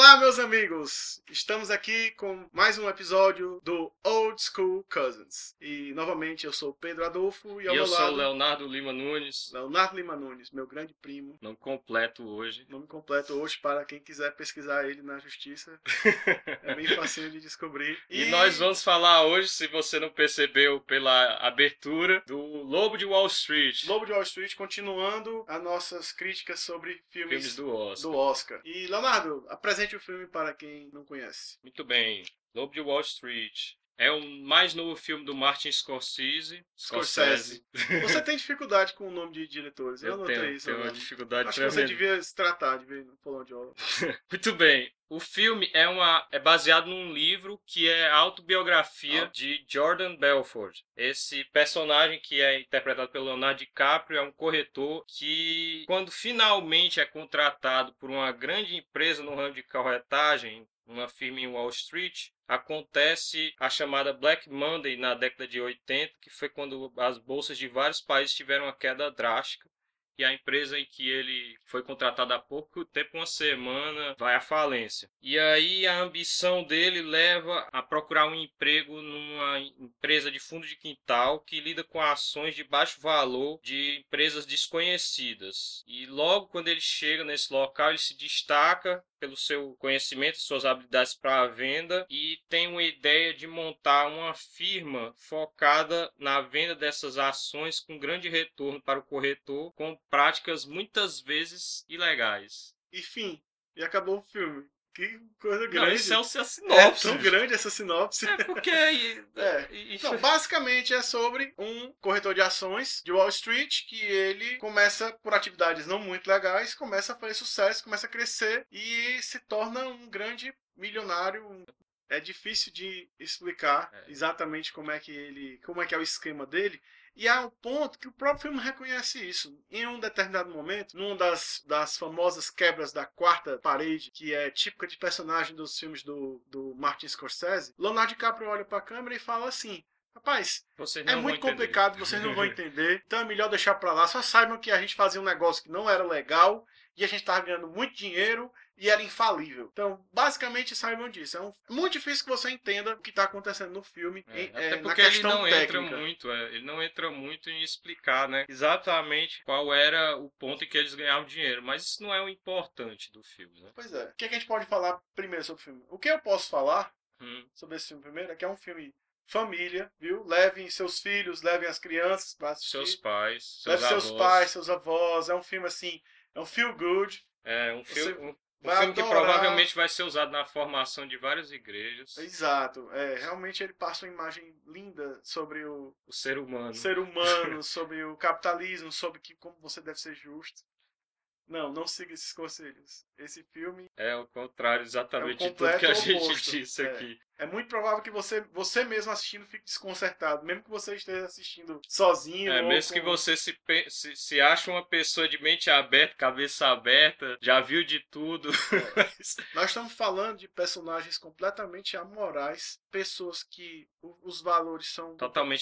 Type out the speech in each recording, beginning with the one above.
Olá, meus amigos! Estamos aqui com mais um episódio do Old School Cousins. E, novamente, eu sou o Pedro Adolfo e ao E meu eu sou o lado... Leonardo Lima Nunes. Leonardo Lima Nunes, meu grande primo. Nome completo hoje. Nome completo hoje para quem quiser pesquisar ele na justiça. É bem facinho de descobrir. E nós vamos falar hoje, se você não percebeu pela abertura, do Lobo de Wall Street. Lobo de Wall Street, continuando as nossas críticas sobre filmes do Oscar. do Oscar. E, Leonardo, apresente o filme para quem não conhece. Muito bem. Lobo de Wall Street. É o mais novo filme do Martin Scorsese. Você tem dificuldade com o nome de diretores? Eu notei tenho, isso. tenho uma dificuldade Acho que você devia se tratar de ver no fonoaudiólogo. Muito bem. O filme é baseado num livro que é a autobiografia de Jordan Belfort. Esse personagem, que é interpretado pelo Leonardo DiCaprio, é um corretor que, quando finalmente é contratado por uma grande empresa no ramo de corretagem, uma firma em Wall Street, acontece a chamada Black Monday na década de 80, que foi quando as bolsas de vários países tiveram uma queda drástica. E a empresa em que ele foi contratado há pouco tempo, uma semana, vai à falência. E aí a ambição dele leva a procurar um emprego numa empresa de fundo de quintal que lida com ações de baixo valor de empresas desconhecidas. E logo quando ele chega nesse local, ele se destaca pelo seu conhecimento, suas habilidades para a venda, e tem uma ideia de montar uma firma focada na venda dessas ações com grande retorno para o corretor, com práticas muitas vezes ilegais. Enfim, e acabou o filme. Que coisa grande. Não, isso é a sinopse. É tão grande essa sinopse. É porque... Então, basicamente é sobre um corretor de ações de Wall Street que ele começa por atividades não muito legais, começa a fazer sucesso, começa a crescer e se torna um grande milionário. É difícil de explicar exatamente como é que é o esquema dele. E há um ponto que o próprio filme reconhece isso. Em um determinado momento, numa das famosas quebras da quarta parede, que é típica de personagem dos filmes do Martin Scorsese, Leonardo DiCaprio olha para a câmera e fala assim: rapaz, é muito complicado, vocês não vão entender, então é melhor deixar para lá. Só saibam que a gente fazia um negócio que não era legal e a gente estava ganhando muito dinheiro e era infalível. Então, basicamente, saibam disso. É muito difícil que você entenda o que está acontecendo no filme até porque na questão ele não técnica. ele não entra muito em explicar, né, exatamente qual era o ponto em que eles ganhavam dinheiro. Mas isso não é o importante do filme, né? Pois é. O que a gente pode falar primeiro sobre o filme? O que eu posso falar sobre esse filme primeiro é que é um filme família, viu? Levem seus filhos, levem as crianças para assistir. Seus pais, levem seus pais, seus avós. É um filme assim, é um feel good. É um filme que provavelmente vai ser usado na formação de várias igrejas. Exato. Realmente ele passa uma imagem linda sobre o ser humano. Sobre o capitalismo, sobre como você deve ser justo. Não siga esses conselhos. Esse filme é o contrário exatamente de tudo que a gente oposto. disse aqui. É muito provável que você mesmo assistindo fique desconcertado, mesmo que você esteja assistindo sozinho. Mesmo que você se ache uma pessoa de mente aberta, cabeça aberta, já viu de tudo. Nós estamos falando de personagens completamente amorais, pessoas que os valores são totalmente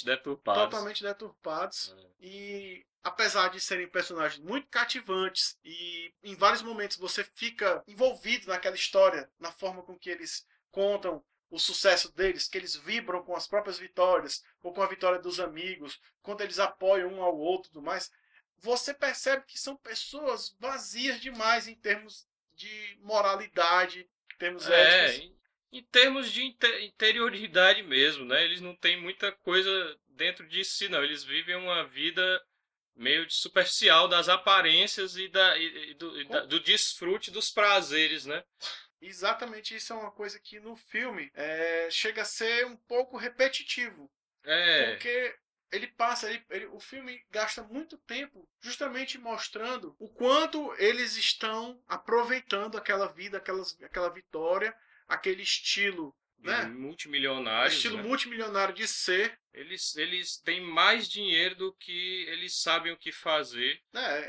deturpados. E apesar de serem personagens muito cativantes e em vários momentos você fica envolvido naquela história, na forma com que eles contam o sucesso deles, que eles vibram com as próprias vitórias ou com a vitória dos amigos, quando eles apoiam um ao outro e tudo mais, você percebe que são pessoas vazias demais em termos de moralidade, em termos éticos. Em termos de interioridade mesmo, né? Eles não têm muita coisa dentro de si, não. Eles vivem uma vida meio superficial das aparências e do desfrute dos prazeres, né? Exatamente, isso é uma coisa que no filme chega a ser um pouco repetitivo. Porque o filme gasta muito tempo justamente mostrando o quanto eles estão aproveitando aquela vida, aquela vitória, aquele estilo, né? Multimilionário. Estilo multimilionário de ser. Eles têm mais dinheiro do que eles sabem o que fazer.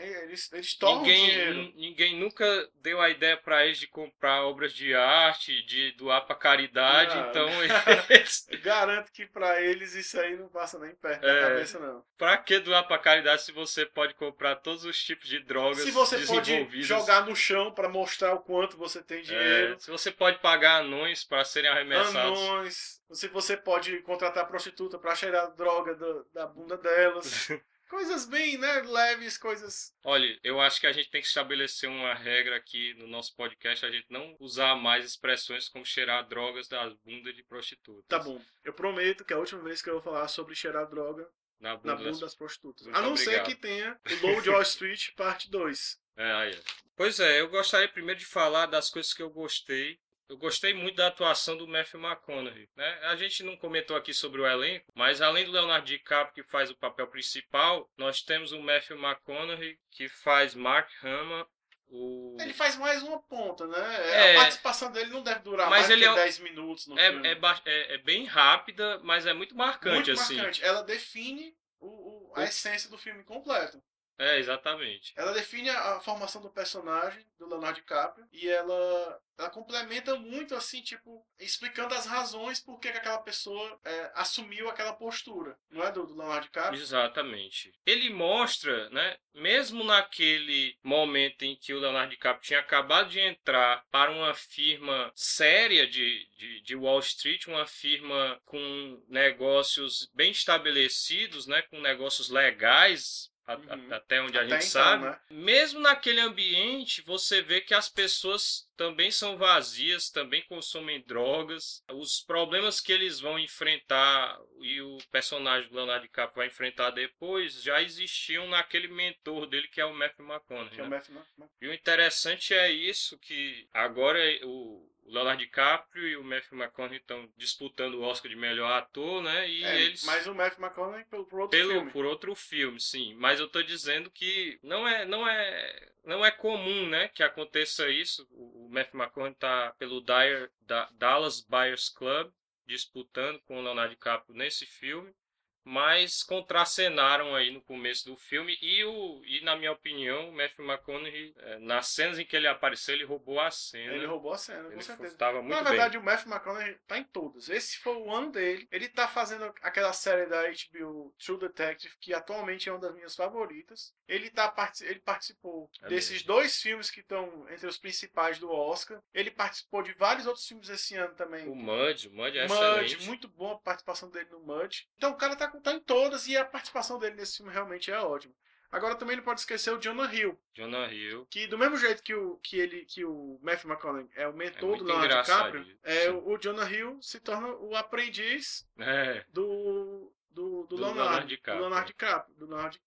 Eles tornam dinheiro. Ninguém nunca deu a ideia para eles de comprar obras de arte, de doar para caridade, Não. então eles... Garanto que para eles isso aí não passa nem perto da cabeça, não. Para que doar para caridade se você pode comprar todos os tipos de drogas desenvolvidas? Se você pode jogar no chão para mostrar o quanto você tem dinheiro. Se você pode pagar anões para serem arremessados. Anões. Se você pode contratar prostituta para cheirar droga da bunda delas. Coisas bem, né, leves, coisas... Olha, eu acho que a gente tem que estabelecer uma regra aqui no nosso podcast, a gente não usar mais expressões como cheirar drogas das bundas de prostitutas. Tá bom, eu prometo que é a última vez que eu vou falar sobre cheirar droga na bunda das prostitutas. A não ser que tenha o Lobo de Wall Street, parte 2. Pois é, eu gostaria primeiro de falar das coisas que eu gostei. Eu gostei muito da atuação do Matthew McConaughey, né? A gente não comentou aqui sobre o elenco, mas além do Leonardo DiCaprio, que faz o papel principal, nós temos o Matthew McConaughey, que faz Mark Hamill. Ele faz mais uma ponta, né? A participação dele não deve durar mais de 10 minutos no filme. É bem rápida, mas é muito marcante. Muito marcante. Ela define a essência do filme completo. Exatamente. Ela define a formação do personagem, do Leonardo DiCaprio, e ela complementa muito, assim, tipo, explicando as razões por que aquela pessoa assumiu aquela postura, não é, do Leonardo DiCaprio? Exatamente. Ele mostra, né, mesmo naquele momento em que o Leonardo DiCaprio tinha acabado de entrar para uma firma séria de Wall Street, uma firma com negócios bem estabelecidos, né, com negócios legais, até onde a gente sabe, né? Mesmo naquele ambiente, você vê que as pessoas também são vazias, também consomem drogas. Os problemas que eles vão enfrentar e o personagem do Leonardo DiCaprio vai enfrentar depois já existiam naquele mentor dele, que é o Matthew McConaughey. E o interessante é isso, que agora o Leonardo DiCaprio e o Matthew McConaughey estão disputando o Oscar de melhor ator, né? E eles... Mas o Matthew McConaughey por outro filme. Por outro filme, sim. Mas eu tô dizendo que não é comum, né, que aconteça isso. O Matthew McConaughey tá pelo Dallas Buyers Club disputando com o Leonardo DiCaprio nesse filme. Mas contracenaram aí no começo do filme e na minha opinião, o Matthew McConaughey, nas cenas em que ele apareceu, ele roubou a cena. Ele roubou a cena, com certeza. Estava muito bem. Na verdade, o Matthew McConaughey tá em todos. Esse foi o ano dele. Ele tá fazendo aquela série da HBO, True Detective, que atualmente é uma das minhas favoritas. Ele participou desses 2 filmes que estão entre os principais do Oscar. Ele participou de vários outros filmes esse ano também. O Mudge é excelente. Muito boa a participação dele no Mudge. Então o cara tá em todas e a participação dele nesse filme realmente é ótima. Agora também não pode esquecer o Jonah Hill. Que do mesmo jeito que o Matthew McConaughey é o mentor do Leonardo DiCaprio, o Jonah Hill se torna o aprendiz do Leonardo DiCaprio.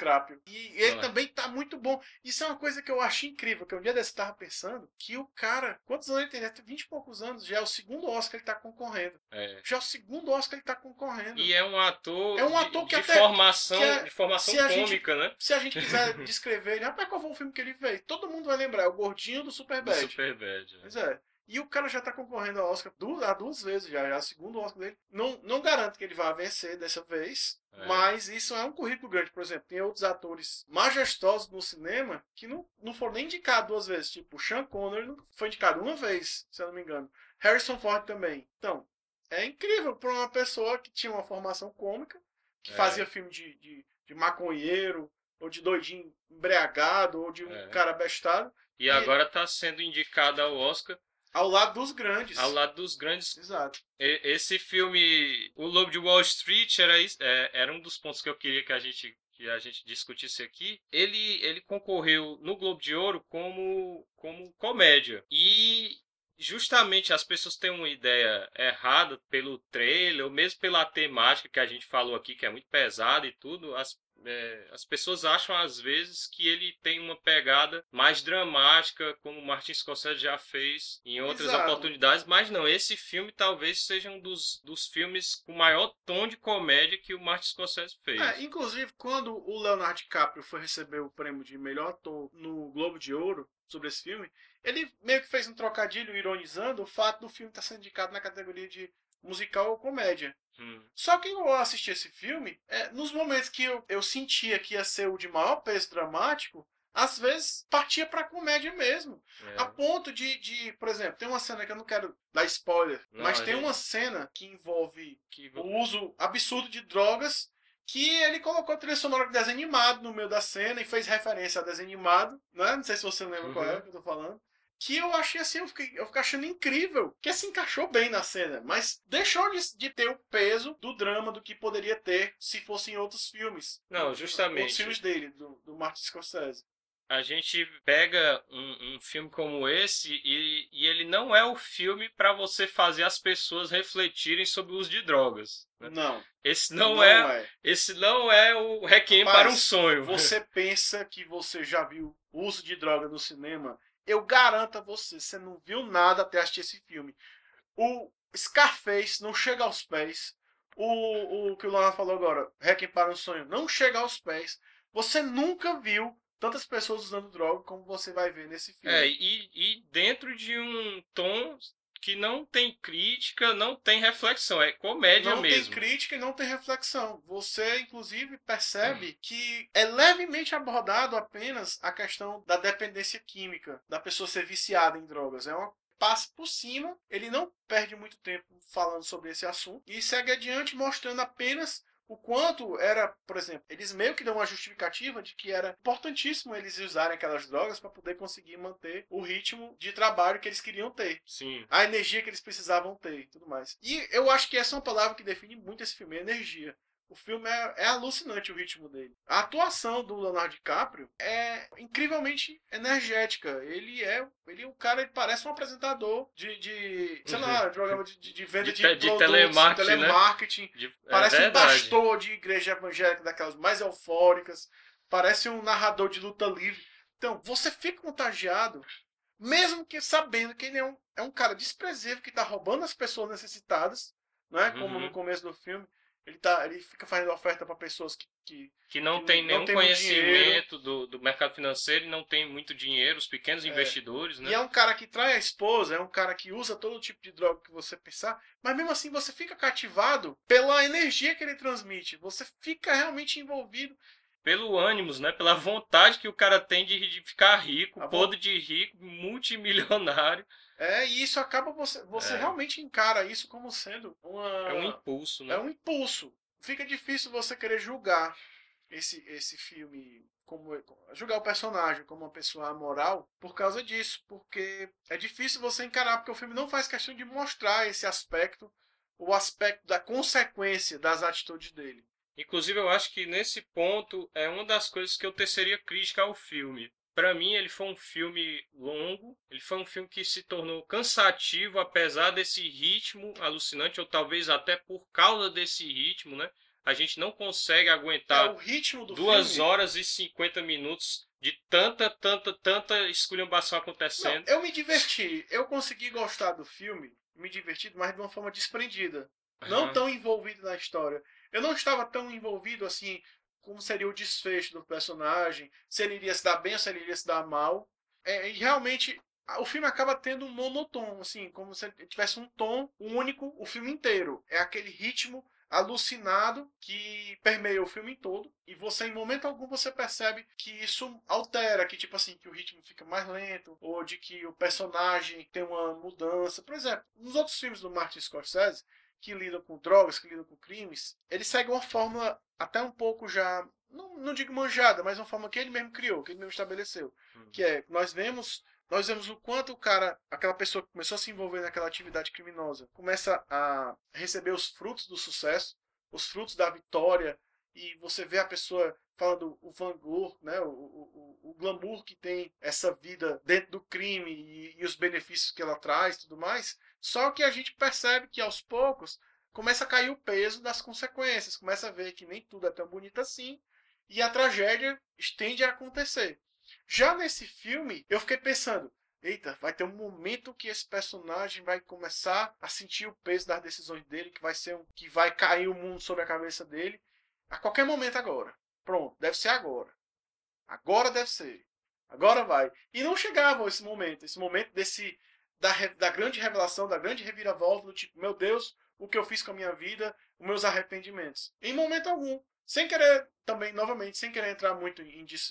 E ele também tá muito bom. Isso é uma coisa que eu acho incrível, que um dia desse eu tava pensando, que o cara, quantos anos ele tem? Ele tem 20 e poucos anos, já é o segundo Oscar que ele tá concorrendo. Já é o segundo Oscar que ele tá concorrendo. E é um ator, de formação cômica, né? Se a gente quiser descrever ele, rapaz, qual foi o filme que ele fez? Todo mundo vai lembrar, é o gordinho do Superbad. Pois é. E o cara já tá concorrendo ao Oscar há 2 vezes já é o segundo Oscar dele. Não garanto que ele vá vencer dessa vez, mas isso é um currículo grande. Por exemplo, tem outros atores majestosos no cinema que não foram nem indicados 2 vezes. Tipo, Sean Connery não foi indicado 1 vez, se eu não me engano. Harrison Ford também. Então, é incrível para uma pessoa que tinha uma formação cômica, que fazia filme de maconheiro, ou de doidinho embriagado, ou de um cara bestado. E agora tá sendo indicado ao Oscar. Ao lado dos grandes. Exato. Esse filme, O Lobo de Wall Street, era um dos pontos que eu queria que a gente discutisse aqui. Ele concorreu no Globo de Ouro como comédia. E justamente as pessoas têm uma ideia errada pelo trailer, ou mesmo pela temática que a gente falou aqui, que é muito pesada e tudo. As pessoas acham às vezes que ele tem uma pegada mais dramática, como o Martin Scorsese já fez em outras oportunidades, mas não, esse filme talvez seja um dos filmes com maior tom de comédia que o Martin Scorsese fez. Inclusive, quando o Leonardo DiCaprio foi receber o prêmio de melhor ator no Globo de Ouro sobre esse filme, ele meio que fez um trocadilho ironizando o fato do filme estar sendo indicado na categoria de musical ou comédia. Só que eu assisti esse filme, nos momentos que eu sentia que ia ser o de maior peso dramático, às vezes partia pra comédia mesmo. A ponto por exemplo, tem uma cena que eu não quero dar spoiler, mas tem uma cena que envolve o uso absurdo de drogas, que ele colocou a trilha sonora de desenho animado no meio da cena e fez referência a desenho animado, né? Não sei se você lembra qual é que eu tô falando. Que eu achei assim, eu fiquei achando incrível, que se encaixou bem na cena, mas deixou de ter o peso do drama do que poderia ter se fossem outros filmes. Não, justamente. Outros filmes dele, do Martin Scorsese. A gente pega um filme como esse e ele não é o filme para você fazer as pessoas refletirem sobre o uso de drogas. Né? Não. Esse não é o Requiem para um Sonho. Você pensa que você já viu o uso de droga no cinema? Eu garanto a você não viu nada até assistir esse filme. O Scarface não chega aos pés. O que o Leonardo falou agora, Requiem para um Sonho, não chega aos pés. Você nunca viu tantas pessoas usando droga como você vai ver nesse filme. E dentro de um tom que não tem crítica, não tem reflexão, é comédia mesmo. Não tem crítica e não tem reflexão. Você, inclusive, percebe que é levemente abordado apenas a questão da dependência química, da pessoa ser viciada em drogas. Passa por cima, ele não perde muito tempo falando sobre esse assunto e segue adiante mostrando apenas o quanto era, por exemplo, eles meio que dão uma justificativa de que era importantíssimo eles usarem aquelas drogas para poder conseguir manter o ritmo de trabalho que eles queriam ter. Sim. A energia que eles precisavam ter e tudo mais. E eu acho que essa é uma palavra que define muito esse filme, energia. O filme é alucinante o ritmo dele. A atuação do Leonardo DiCaprio é incrivelmente energética. Ele é um cara, ele parece um apresentador de sei lá, programa de venda de produtos, telemarketing. Parece um pastor de igreja evangélica daquelas mais eufóricas. Parece um narrador de luta livre. Então, você fica contagiado, mesmo que sabendo que ele é um cara desprezível que está roubando as pessoas necessitadas, né? Como no começo do filme. Ele fica fazendo oferta para pessoas que não tem nenhum conhecimento do mercado financeiro e não tem muito dinheiro, os pequenos investidores, né? E é um cara que trai a esposa, é um cara que usa todo tipo de droga que você pensar, mas mesmo assim você fica cativado pela energia que ele transmite, você fica realmente envolvido. Pelo ânimo, né? Pela vontade que o cara tem de ficar rico, podre de rico, multimilionário. E isso acaba você realmente encara isso como sendo um impulso, né? É um impulso. Fica difícil você querer julgar esse filme, julgar o personagem como uma pessoa amoral por causa disso, porque é difícil você encarar, porque o filme não faz questão de mostrar esse aspecto, o aspecto da consequência das atitudes dele. Inclusive, eu acho que nesse ponto é uma das coisas que eu teceria crítica ao filme. Para mim, ele foi um filme longo, ele foi um filme que se tornou cansativo, apesar desse ritmo alucinante, ou talvez até por causa desse ritmo, né? A gente não consegue aguentar o ritmo do 2 horas e 50 minutos de tanta esculhambação acontecendo. Não, eu me diverti, eu consegui gostar do filme, me diverti, mas de uma forma desprendida. Não tão envolvido na história. Eu não estava tão envolvido assim, como seria o desfecho do personagem, se ele iria se dar bem ou se ele iria se dar mal. E realmente, o filme acaba tendo um monotom, assim, como se tivesse um tom único o filme inteiro. É aquele ritmo alucinado que permeia o filme todo, e você, em momento algum, você percebe que isso altera, que tipo assim, que o ritmo fica mais lento, ou de que o personagem tem uma mudança. Por exemplo, nos outros filmes do Martin Scorsese, que lidam com drogas, que lidam com crimes, ele segue uma fórmula até um pouco já, não digo manjada, mas uma forma que ele mesmo criou, que ele mesmo estabeleceu. Que é, nós vemos o quanto o cara, aquela pessoa que começou a se envolver naquela atividade criminosa, começa a receber os frutos do sucesso, os frutos da vitória, e você vê a pessoa falando o glamour, né, o glamour que tem essa vida dentro do crime e os benefícios que ela traz e tudo mais. Só que a gente percebe que aos poucos começa a cair o peso das consequências, começa a ver que nem tudo é tão bonito assim, e a tragédia tende a acontecer. Já nesse filme, eu fiquei pensando, eita, vai ter um momento que esse personagem vai começar a sentir o peso das decisões dele, que vai cair o mundo sobre a cabeça dele, a qualquer momento agora. Pronto, deve ser agora. Agora deve ser. Agora vai. E não chegava esse momento da grande revelação, da grande reviravolta, do tipo, meu Deus, o que eu fiz com a minha vida, os meus arrependimentos. Em momento algum. Sem querer, também, novamente, sem querer entrar muito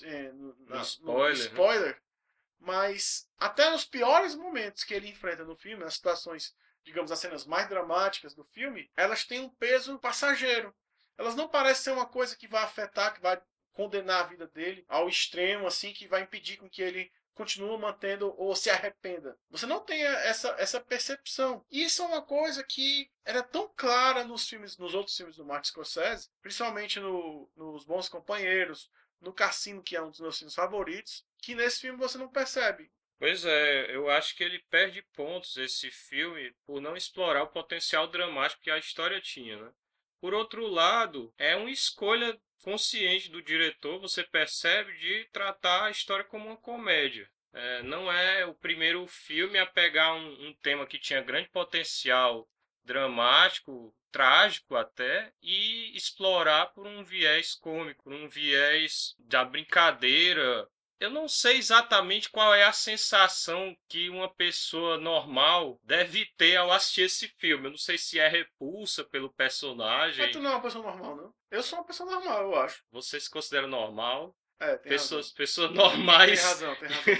no spoiler, mas até nos piores momentos que ele enfrenta no filme, nas situações, digamos, as cenas mais dramáticas do filme, elas têm um peso passageiro. Elas não parecem ser uma coisa que vai afetar, que vai condenar a vida dele ao extremo, assim, que vai impedir com que ele continue mantendo ou se arrependa. Você não tem essa percepção. E isso é uma coisa que era tão clara nos outros filmes do Martin Scorsese, principalmente nos Bons Companheiros, no Cassino, que é um dos meus filmes favoritos, que nesse filme você não percebe. Pois é, eu acho que ele perde pontos, esse filme, por não explorar o potencial dramático que a história tinha, né? Por outro lado, é uma escolha consciente do diretor, você percebe, de tratar a história como uma comédia. Não é o primeiro filme a pegar um tema que tinha grande potencial dramático, trágico até, e explorar por um viés cômico, por um viés da brincadeira. Eu não sei exatamente qual é a sensação que uma pessoa normal deve ter ao assistir esse filme. Eu não sei se é repulsa pelo personagem. Mas tu não é uma pessoa normal, não? Eu sou uma pessoa normal, eu acho. Você se considera normal? Tem razão. Pessoas normais. Tem razão.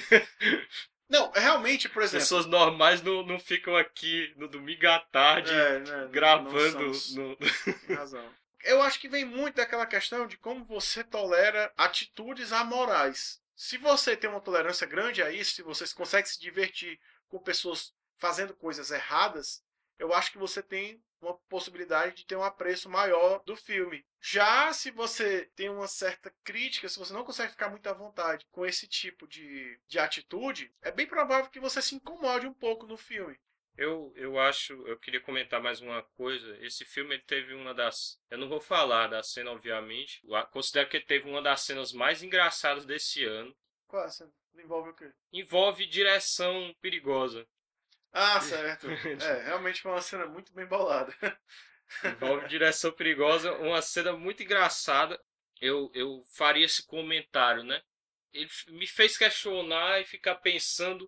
Não, realmente, por exemplo... Pessoas normais não ficam aqui no domingo à tarde gravando. Tem razão. Eu acho que vem muito daquela questão de como você tolera atitudes amorais. Se você tem uma tolerância grande a isso, se você consegue se divertir com pessoas fazendo coisas erradas, eu acho que você tem uma possibilidade de ter um apreço maior do filme. Já se você tem uma certa crítica, se você não consegue ficar muito à vontade com esse tipo de atitude, é bem provável que você se incomode um pouco no filme. Eu queria comentar mais uma coisa. Esse filme ele teve uma das... Eu não vou falar da cena, obviamente. Eu considero que ele teve uma das cenas mais engraçadas desse ano. Qual é a cena? Envolve o quê? Envolve direção perigosa. Ah, certo. Realmente foi uma cena muito bem bolada. Envolve direção perigosa, uma cena muito engraçada. Eu faria esse comentário, né? Ele me fez questionar e ficar pensando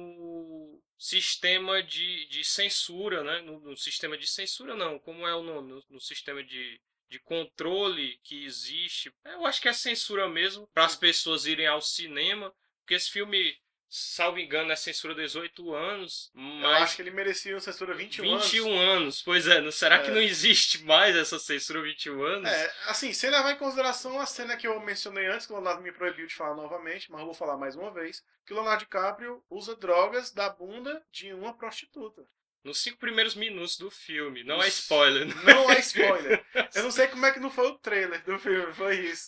no sistema de censura, né? No sistema de censura não, como é o nome? No sistema de controle que existe. Eu acho que é censura mesmo, para as pessoas irem ao cinema, porque esse filme, salvo engano, é censura 18 anos. Mas eu acho que ele merecia uma censura 21 anos. Pois é, será que não existe mais essa censura 21 anos? Assim, sem levar em consideração a cena que eu mencionei antes, que o Leonardo me proibiu de falar novamente, mas eu vou falar mais uma vez, que o Leonardo DiCaprio usa drogas da bunda de uma prostituta. Nos 5 primeiros minutos do filme. Não é spoiler. Não é spoiler. Eu não sei como é que não foi o trailer do filme, foi isso.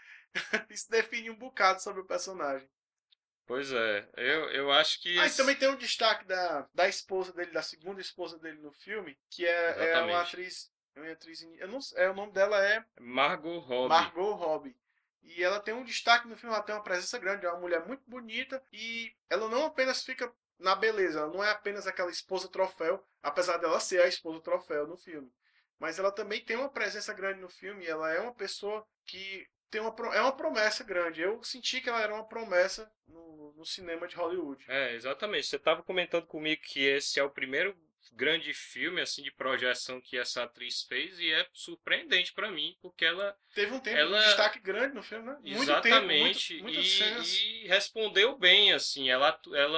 Isso define um bocado sobre o personagem. Pois é, eu acho que... E também tem um destaque da esposa dele, da segunda esposa dele no filme, que é uma atriz... Eu não sei, o nome dela é... Margot Robbie. Margot Robbie. E ela tem um destaque no filme, ela tem uma presença grande, é uma mulher muito bonita, e ela não apenas fica na beleza, ela não é apenas aquela esposa troféu, apesar dela ser a esposa troféu no filme. Mas ela também tem uma presença grande no filme, ela é uma pessoa que é uma promessa grande. Eu senti que ela era uma promessa no cinema de Hollywood. Exatamente. Você estava comentando comigo que esse é o primeiro grande filme assim de projeção que essa atriz fez, e é surpreendente para mim, porque ela teve um tempo de destaque grande no filme, né? Exatamente. Muito tempo, e respondeu bem, assim. Ela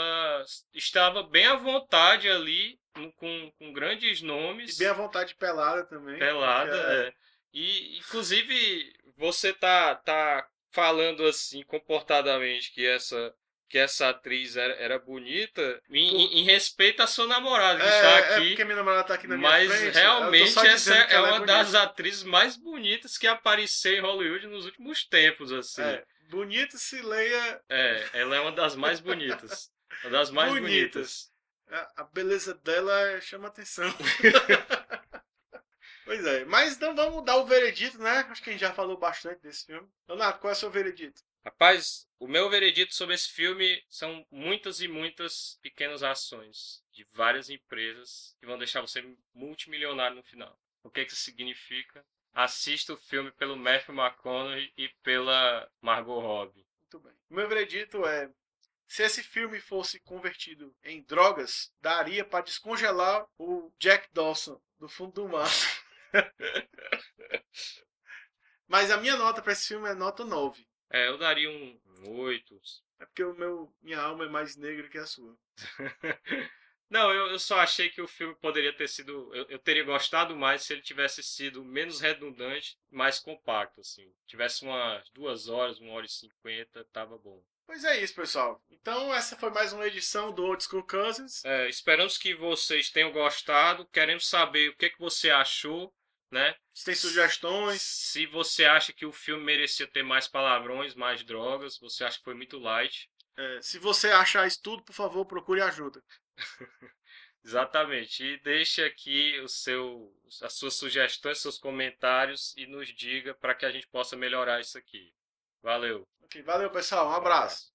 estava bem à vontade ali, com grandes nomes. E bem à vontade pelada também. Pelada, E, inclusive, você tá falando assim, comportadamente, que essa atriz era bonita em respeito à sua namorada que está aqui. Porque minha namorada está aqui na minha frente. Mas realmente essa é uma das atrizes mais bonitas que apareceu em Hollywood nos últimos tempos, assim. Bonita se leia... ela é uma das mais bonitas. Uma das mais bonitas. A beleza dela chama atenção. Pois é, mas então vamos dar o veredito, né? Acho que a gente já falou bastante desse filme. Leonardo, qual é o seu veredito? Rapaz, o meu veredito sobre esse filme são muitas e muitas pequenas ações de várias empresas que vão deixar você multimilionário no final. O que isso significa? Assista o filme pelo Matthew McConaughey e pela Margot Robbie. Muito bem. O meu veredito é: se esse filme fosse convertido em drogas, daria para descongelar o Jack Dawson do fundo do mar. Mas a minha nota pra esse filme é nota 9. Eu daria um 8. É porque minha alma é mais negra que a sua. Não, eu só achei que o filme poderia ter sido... Eu teria gostado mais se ele tivesse sido menos redundante, mais compacto, assim. Tivesse umas 2 horas, 1h50, tava bom. Pois é isso, pessoal. Então essa foi mais uma edição do Old School Cousins. Esperamos que vocês tenham gostado. Queremos saber o que você achou, né? Se tem sugestões. Se você acha que o filme merecia ter mais palavrões, mais drogas. Você acha que foi muito light. Se você achar isso tudo, por favor, procure ajuda. Exatamente. E deixe aqui as suas sugestões, seus comentários e nos diga para que a gente possa melhorar isso aqui. Valeu. Ok, valeu, pessoal. Um abraço.